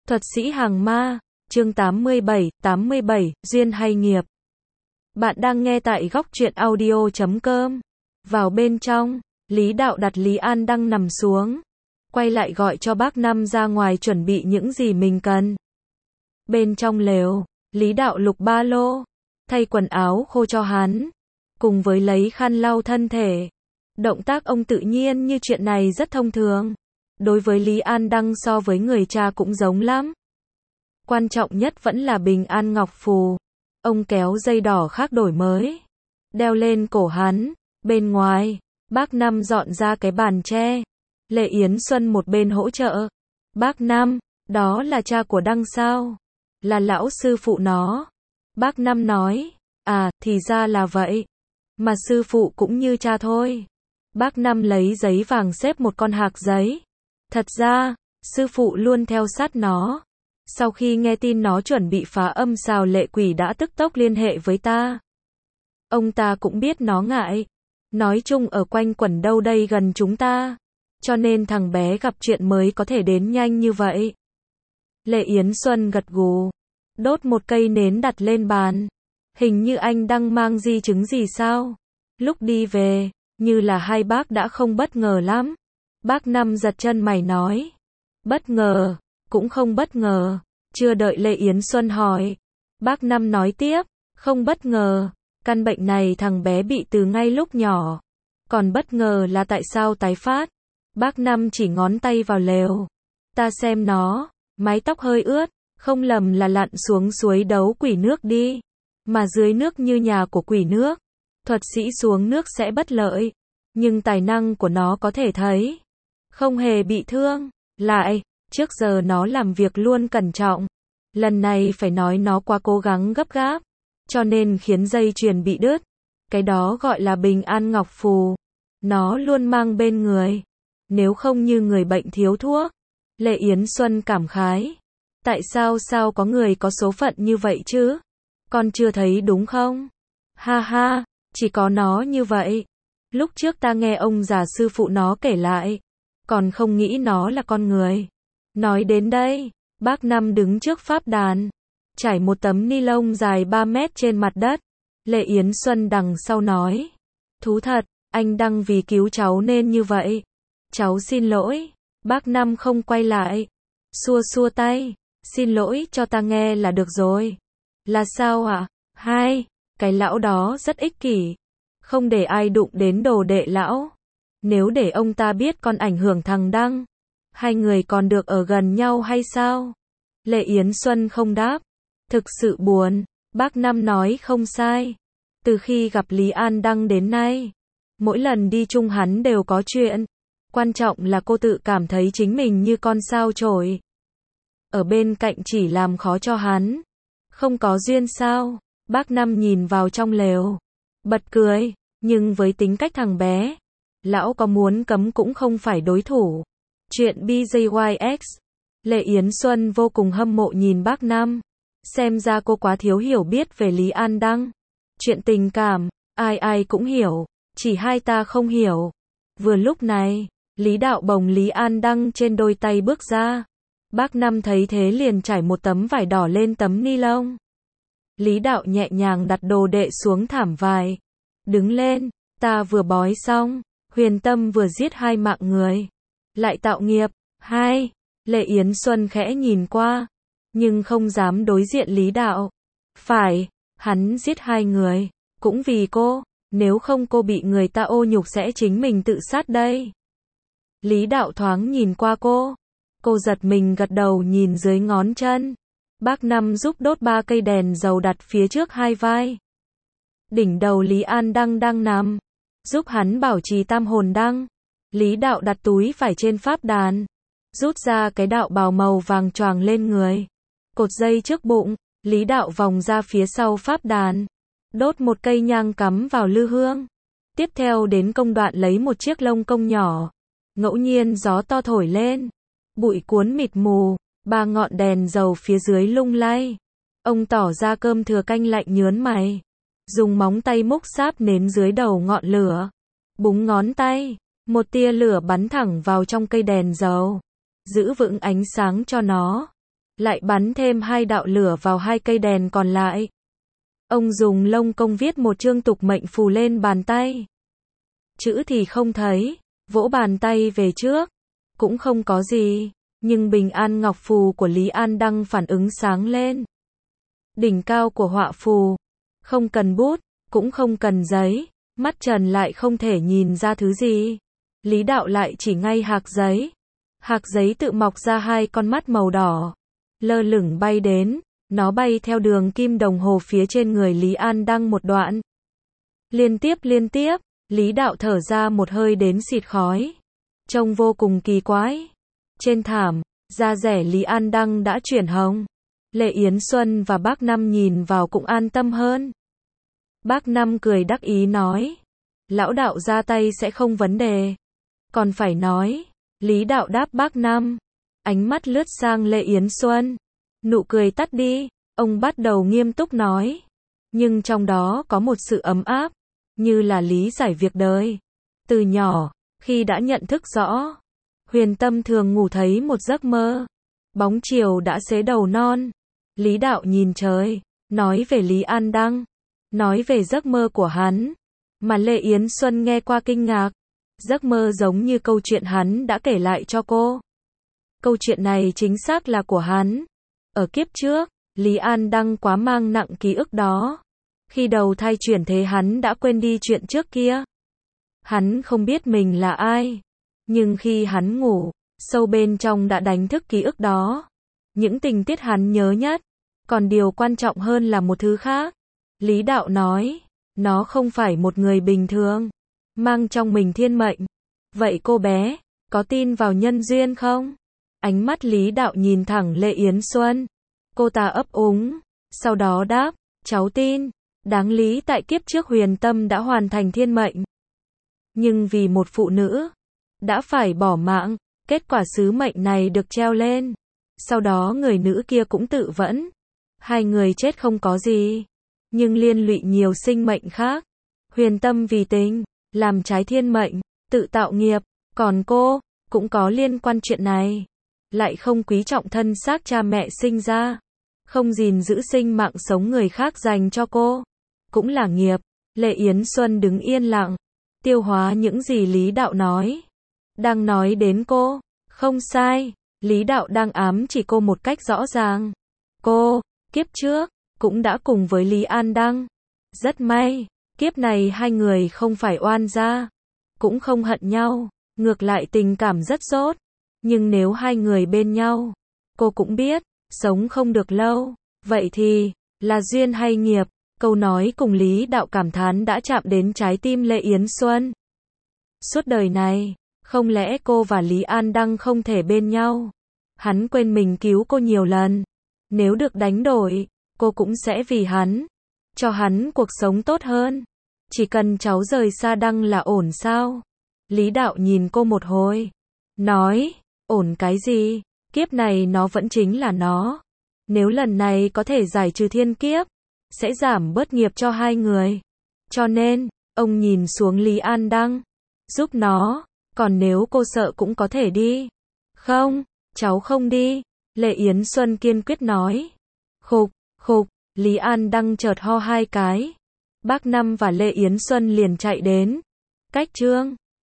Thuật sĩ hàng ma, chương 87, duyên hay nghiệp. Bạn đang nghe tại góc truyện audio.com. Vào bên trong, Lý Đạo đặt Lý An Đăng nằm xuống. Quay lại gọi cho bác Năm ra ngoài chuẩn bị những gì mình cần. Bên trong lều, Lý Đạo lục ba lô, thay quần áo khô cho hắn, cùng với lấy khăn lau thân thể. Động tác ông tự nhiên như chuyện này rất thông thường. Đối với Lý An Đăng so với người cha cũng giống lắm. Quan trọng nhất vẫn là bình an ngọc phù. Ông kéo dây đỏ khác đổi mới, đeo lên cổ hắn. Bên ngoài, bác Năm dọn ra cái bàn tre. Lệ Yến Xuân một bên hỗ trợ. Bác Năm, đó là cha của Đăng sao? Là lão sư phụ nó. Bác Năm nói, à, thì ra là vậy. Mà sư phụ cũng như cha thôi. Bác Năm lấy giấy vàng xếp một con hạc giấy. Thật ra, sư phụ luôn theo sát nó. Sau khi nghe tin nó chuẩn bị phá âm xào lệ quỷ đã tức tốc liên hệ với ta. Ông ta cũng biết nó ngại. Nói chung ở quanh quẩn đâu đây gần chúng ta. Cho nên thằng bé gặp chuyện mới có thể đến nhanh như vậy. Lệ Yến Xuân gật gù. Đốt một cây nến đặt lên bàn. Hình như anh đang mang di chứng gì sao? Lúc đi về, như là hai bác đã không bất ngờ lắm. Bác Năm giật chân mày nói. Bất ngờ, cũng không bất ngờ. Chưa đợi Lệ Yến Xuân hỏi. Bác Năm nói tiếp, không bất ngờ. Căn bệnh này thằng bé bị từ ngay lúc nhỏ. Còn bất ngờ là tại sao tái phát. Bác Năm chỉ ngón tay vào lều. Ta xem nó, mái tóc hơi ướt. Không lầm là lặn xuống suối đấu quỷ nước đi. Mà dưới nước như nhà của quỷ nước. Thuật sĩ xuống nước sẽ bất lợi. Nhưng tài năng của nó có thể thấy. Không hề bị thương. Lại, trước giờ nó làm việc luôn cẩn trọng. Lần này phải nói nó quá cố gắng gấp gáp. Cho nên khiến dây chuyền bị đứt. Cái đó gọi là bình an ngọc phù. Nó luôn mang bên người. Nếu không như người bệnh thiếu thuốc. Lệ Yến Xuân cảm khái. Tại sao có người có số phận như vậy chứ? Con chưa thấy đúng không? Ha ha, chỉ có nó như vậy. Lúc trước ta nghe ông già sư phụ nó kể lại. Còn không nghĩ nó là con người. Nói đến đây, bác Năm đứng trước pháp đàn. Trải một tấm ni lông dài 3 mét trên mặt đất. Lệ Yến Xuân đằng sau nói. Thú thật, anh Đăng vì cứu cháu nên như vậy. Cháu xin lỗi. Bác Năm không quay lại. Xua xua tay. Xin lỗi cho ta nghe là được rồi. Là sao ạ? Hai, cái lão đó rất ích kỷ. Không để ai đụng đến đồ đệ lão. Nếu để ông ta biết con ảnh hưởng thằng Đăng. Hai người còn được ở gần nhau hay sao? Lệ Yến Xuân không đáp. Thực sự buồn. Bác Năm nói không sai. Từ khi gặp Lý An Đăng đến nay. Mỗi lần đi chung hắn đều có chuyện. Quan trọng là cô tự cảm thấy chính mình như con sao chổi. Ở bên cạnh chỉ làm khó cho hắn. Không có duyên sao? Bác Năm nhìn vào trong lều. Bật cười. Nhưng với tính cách thằng bé. Lão có muốn cấm cũng không phải đối thủ. Chuyện BJYX. Lệ Yến Xuân vô cùng hâm mộ nhìn bác Năm. Xem ra cô quá thiếu hiểu biết về Lý An Đăng. Chuyện tình cảm, ai cũng hiểu. Chỉ hai ta không hiểu. Vừa lúc này, Lý Đạo bồng Lý An Đăng trên đôi tay bước ra. Bác Năm thấy thế liền trải một tấm vải đỏ lên tấm ni lông. Lý Đạo nhẹ nhàng đặt đồ đệ xuống thảm vải. Đứng lên, ta vừa bói xong. Huyền Tâm vừa giết 2 mạng người. Lại tạo nghiệp. 2. Lệ Yến Xuân khẽ nhìn qua. Nhưng không dám đối diện Lý Đạo. Phải, hắn giết 2 người. Cũng vì cô. Nếu không cô bị người ta ô nhục sẽ chính mình tự sát đây. Lý Đạo thoáng nhìn qua cô. Cô giật mình gật đầu nhìn dưới ngón chân. Bác Năm giúp đốt 3 cây đèn dầu đặt phía trước 2 vai. Đỉnh đầu Lý An Đăng đang nằm. Giúp hắn bảo trì tam hồn đăng. Lý Đạo đặt túi vải trên pháp đàn. Rút ra cái đạo bào màu vàng choàng lên người. Cột dây trước bụng. Lý Đạo vòng ra phía sau pháp đàn. Đốt một cây nhang cắm vào lư hương. Tiếp theo đến công đoạn lấy một chiếc lông công nhỏ. Ngẫu nhiên gió to thổi lên. Bụi cuốn mịt mù. 3 ngọn đèn dầu phía dưới lung lay. Ông tỏ ra cơm thừa canh lạnh nhớn mày. Dùng móng tay múc sáp nến dưới đầu ngọn lửa. Búng ngón tay. Một tia lửa bắn thẳng vào trong cây đèn dầu. Giữ vững ánh sáng cho nó. lại bắn thêm 2 đạo lửa vào 2 cây đèn còn lại. Ông dùng lông công viết một chương tục mệnh phù lên bàn tay. Chữ thì không thấy, vỗ bàn tay về trước, cũng không có gì, nhưng bình an ngọc phù của Lý An Đăng phản ứng sáng lên. Đỉnh cao của họa phù, không cần bút, cũng không cần giấy, mắt trần lại không thể nhìn ra thứ gì. Lý Đạo lại chỉ ngay hạc giấy. Hạc giấy tự mọc ra 2 con mắt màu đỏ, lơ lửng bay đến, nó bay theo đường kim đồng hồ phía trên người Lý An Đăng một đoạn. Liên tiếp, Lý Đạo thở ra một hơi đến xịt khói. Trông vô cùng kỳ quái. Trên thảm, da rẻ Lý An Đăng đã chuyển hồng. Lệ Yến Xuân và bác Năm nhìn vào cũng an tâm hơn. Bác Năm cười đắc ý nói, lão đạo ra tay sẽ không vấn đề. Còn phải nói, Lý Đạo đáp bác Năm. Ánh mắt lướt sang Lệ Yến Xuân. Nụ cười tắt đi, ông bắt đầu nghiêm túc nói. Nhưng trong đó có một sự ấm áp, như là lý giải việc đời. Từ nhỏ, khi đã nhận thức rõ, Huyền Tâm thường ngủ thấy một giấc mơ. Bóng chiều đã xế đầu non. Lý Đạo nhìn trời, nói về Lý An Đăng, nói về giấc mơ của hắn. Mà Lệ Yến Xuân nghe qua kinh ngạc. Giấc mơ giống như câu chuyện hắn đã kể lại cho cô. Câu chuyện này chính xác là của hắn. Ở kiếp trước, Lý An Đăng quá mang nặng ký ức đó. Khi đầu thai chuyển thế hắn đã quên đi chuyện trước kia. Hắn không biết mình là ai. Nhưng khi hắn ngủ, sâu bên trong đã đánh thức ký ức đó. Những tình tiết hắn nhớ nhất. Còn điều quan trọng hơn là một thứ khác. Lý Đạo nói, nó không phải một người bình thường, mang trong mình thiên mệnh. Vậy cô bé, có tin vào nhân duyên không? Ánh mắt Lý Đạo nhìn thẳng Lệ Yến Xuân. Cô ta ấp úng, sau đó đáp, cháu tin. Đáng lý tại kiếp trước Huyền Tâm đã hoàn thành thiên mệnh. Nhưng vì một phụ nữ, đã phải bỏ mạng, kết quả sứ mệnh này được treo lên. Sau đó người nữ kia cũng tự vẫn. 2 người chết không có gì, nhưng liên lụy nhiều sinh mệnh khác. Huyền Tâm vì tình, làm trái thiên mệnh, tự tạo nghiệp. Còn cô, cũng có liên quan chuyện này. Lại không quý trọng thân xác cha mẹ sinh ra. Không gìn giữ sinh mạng sống người khác dành cho cô. Cũng là nghiệp. Lệ Yến Xuân đứng yên lặng, tiêu hóa những gì Lý Đạo nói. Đang nói đến cô. Không sai, Lý Đạo đang ám chỉ cô một cách rõ ràng. Cô, kiếp trước, cũng đã cùng với Lý An Đăng. Rất may, kiếp này 2 người không phải oan gia, cũng không hận nhau, ngược lại tình cảm rất tốt. Nhưng nếu 2 người bên nhau, cô cũng biết, sống không được lâu. Vậy thì, là duyên hay nghiệp? Câu nói cùng Lý Đạo cảm thán đã chạm đến trái tim Lệ Yến Xuân. Suốt đời này, không lẽ cô và Lý An Đăng không thể bên nhau? Hắn quên mình cứu cô nhiều lần. Nếu được đánh đổi, cô cũng sẽ vì hắn, cho hắn cuộc sống tốt hơn. Chỉ cần cháu rời xa Đăng là ổn sao? Lý Đạo nhìn cô một hồi, nói, ổn cái gì? Kiếp này nó vẫn chính là nó. Nếu lần này có thể giải trừ thiên kiếp, sẽ giảm bớt nghiệp cho 2 người. Cho nên, ông nhìn xuống Lý An Đăng, giúp nó. Còn nếu cô sợ cũng có thể đi. Không, cháu không đi. Lệ Yến Xuân kiên quyết nói. Khục, Lý An Đăng chợt ho 2 cái. Bác Năm và Lệ Yến Xuân liền chạy đến. Cách chương